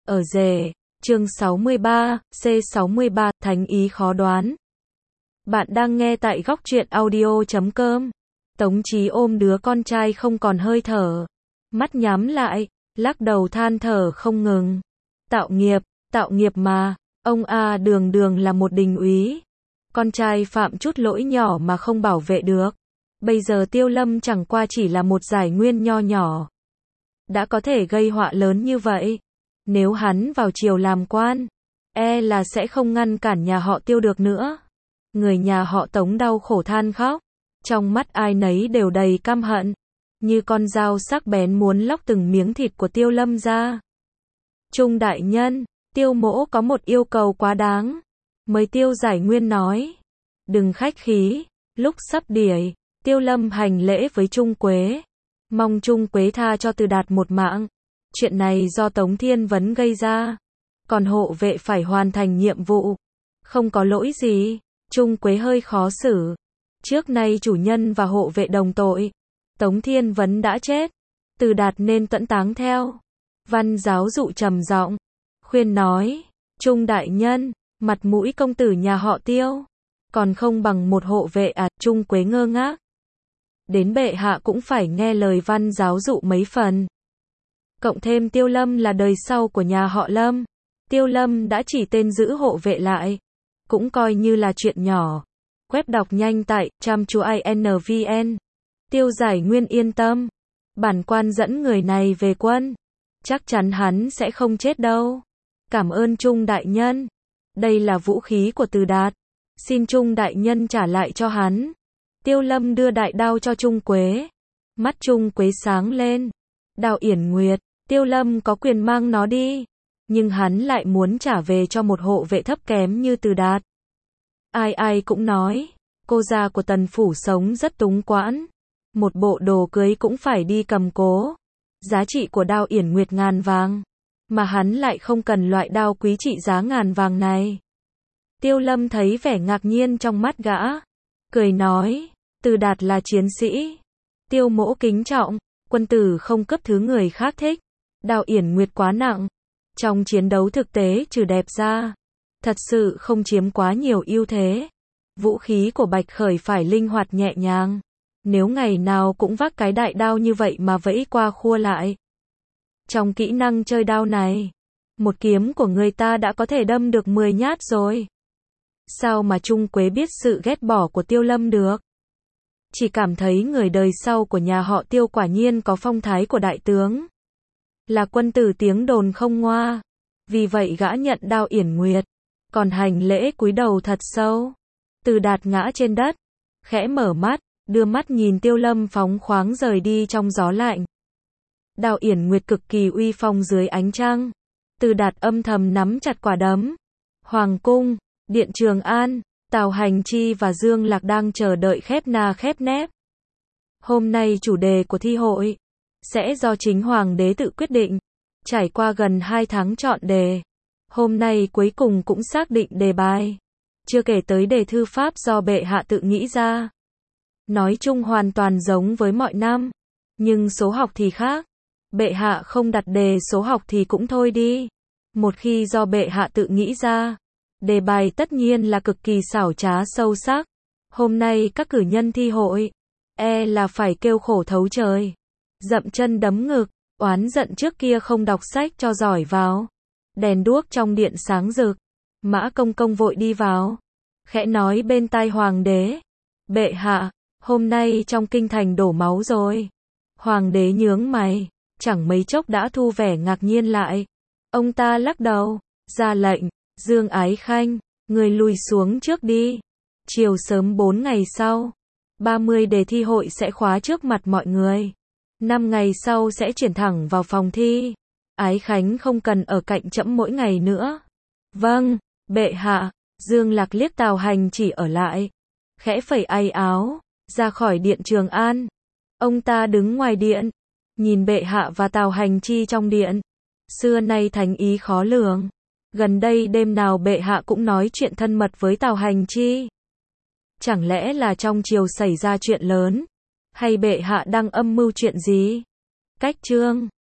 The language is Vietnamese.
Ở rể, chương 63, C63, thánh ý khó đoán. Bạn đang nghe tại góc truyện audio.com. Tống Chí ôm đứa con trai không còn hơi thở. Mắt nhắm lại, lắc đầu than thở không ngừng. Tạo nghiệp mà, ông A đường đường là một đình úy. Con trai phạm chút lỗi nhỏ mà không bảo vệ được. Bây giờ Tiêu Lâm chẳng qua chỉ là một giải nguyên nho nhỏ. Đã có thể gây họa lớn như vậy. Nếu hắn vào triều làm quan, e là sẽ không ngăn cản nhà họ Tiêu được nữa. Người nhà họ Tống đau khổ than khóc. Trong mắt ai nấy đều đầy căm hận. Như con dao sắc bén muốn lóc từng miếng thịt của Tiêu Lâm ra. Trung đại nhân, Tiêu mỗ có một yêu cầu quá đáng. Mới Tiêu Giải Nguyên nói. Đừng khách khí. Lúc sắp đỉa, Tiêu Lâm hành lễ với Trung Quế. Mong Trung Quế tha cho Từ Đạt một mạng. Chuyện này do Tống Thiên Vấn gây ra. Còn hộ vệ phải hoàn thành nhiệm vụ. Không có lỗi gì. Trung Quế hơi khó xử. Trước nay chủ nhân và hộ vệ đồng tội. Tống Thiên Vấn đã chết. Từ Đạt nên tận táng theo. Văn giáo dụ trầm giọng khuyên nói. Trung đại nhân, mặt mũi công tử nhà họ Tiêu. Còn không bằng một hộ vệ à. Trung Quế ngơ ngác. Đến bệ hạ cũng phải nghe lời văn giáo dụ mấy phần. Cộng thêm Tiêu Lâm là đời sau của nhà họ Lâm. Tiêu Lâm đã chỉ tên giữ hộ vệ lại. Cũng coi như là chuyện nhỏ. Web đọc nhanh tại cham.in.vn. Tiêu Giải Nguyên yên tâm. Bản quan dẫn người này về quân. Chắc chắn hắn sẽ không chết đâu. Cảm ơn Trung đại nhân. Đây là vũ khí của Từ Đạt. Xin Trung đại nhân trả lại cho hắn. Tiêu Lâm đưa đại đao cho Trung Quế. Mắt Trung Quế sáng lên. Đao Yển Nguyệt, Tiêu Lâm có quyền mang nó đi. Nhưng hắn lại muốn trả về cho một hộ vệ thấp kém như Từ Đạt. Ai cũng nói, cô gia của Tần Phủ sống rất túng quãn. Một bộ đồ cưới cũng phải đi cầm cố. Giá trị của đao Yển Nguyệt ngàn vàng. Mà hắn lại không cần loại đao quý trị giá ngàn vàng này. Tiêu Lâm thấy vẻ ngạc nhiên trong mắt gã. Cười nói, Từ Đạt là chiến sĩ. Tiêu mỗ kính trọng, quân tử không cấp thứ người khác thích. Đao Yển Nguyệt quá nặng. Trong chiến đấu thực tế trừ đẹp ra, thật sự không chiếm quá nhiều ưu thế. Vũ khí của Bạch Khởi phải linh hoạt nhẹ nhàng. Nếu ngày nào cũng vác cái đại đao như vậy mà vẫy qua khua lại. Trong kỹ năng chơi đao này, một kiếm của người ta đã có thể đâm được 10 nhát rồi. Sao mà Trung Quế biết sự ghét bỏ của Tiêu Lâm được? Chỉ cảm thấy người đời sau của nhà họ Tiêu quả nhiên có phong thái của đại tướng. Là quân tử tiếng đồn không ngoa. Vì vậy gã nhận đao Yển Nguyệt. Còn hành lễ cúi đầu thật sâu. Từ Đạt ngã trên đất. Khẽ mở mắt, đưa mắt nhìn Tiêu Lâm phóng khoáng rời đi trong gió lạnh. Đao Yển Nguyệt cực kỳ uy phong dưới ánh trăng. Từ Đạt âm thầm nắm chặt quả đấm. Hoàng cung, Điện Trường An, Tào Hành Chi và Dương Lạc đang chờ đợi khép na khép nép. Hôm nay chủ đề của thi hội sẽ do chính Hoàng đế tự quyết định. Trải qua gần 2 tháng chọn đề, hôm nay cuối cùng cũng xác định đề bài. Chưa kể tới đề thư pháp do bệ hạ tự nghĩ ra. Nói chung hoàn toàn giống với mọi năm, nhưng số học thì khác. Bệ hạ không đặt đề số học thì cũng thôi đi. Một khi do bệ hạ tự nghĩ ra, đề bài tất nhiên là cực kỳ xảo trá sâu sắc. Hôm nay các cử nhân thi hội, e là phải kêu khổ thấu trời. Dậm chân đấm ngực, oán giận trước kia không đọc sách cho giỏi vào. Đèn đuốc trong điện sáng rực. Mã Công Công vội đi vào. Khẽ nói bên tai Hoàng đế. Bệ hạ, hôm nay trong kinh thành đổ máu rồi. Hoàng đế nhướng mày, chẳng mấy chốc đã thu vẻ ngạc nhiên lại. Ông ta lắc đầu, ra lệnh, Dương Ái Khanh, người lùi xuống trước đi. Chiều sớm 4 ngày sau, 30 đề thi hội sẽ khóa trước mặt mọi người. 5 ngày sau sẽ chuyển thẳng vào phòng thi. Ái Khánh không cần ở cạnh trẫm mỗi ngày nữa. Vâng, bệ hạ. Dương Lạc liếc Tào Hành chỉ ở lại. Khẽ phẩy tay áo, ra khỏi điện Trường An. Ông ta đứng ngoài điện, nhìn bệ hạ và Tào Hành Chi trong điện. Xưa nay thánh ý khó lường. Gần đây đêm nào bệ hạ cũng nói chuyện thân mật với Tào Hành Chi. Chẳng lẽ là trong triều xảy ra chuyện lớn? Hay bệ hạ đang âm mưu chuyện gì? Cách chương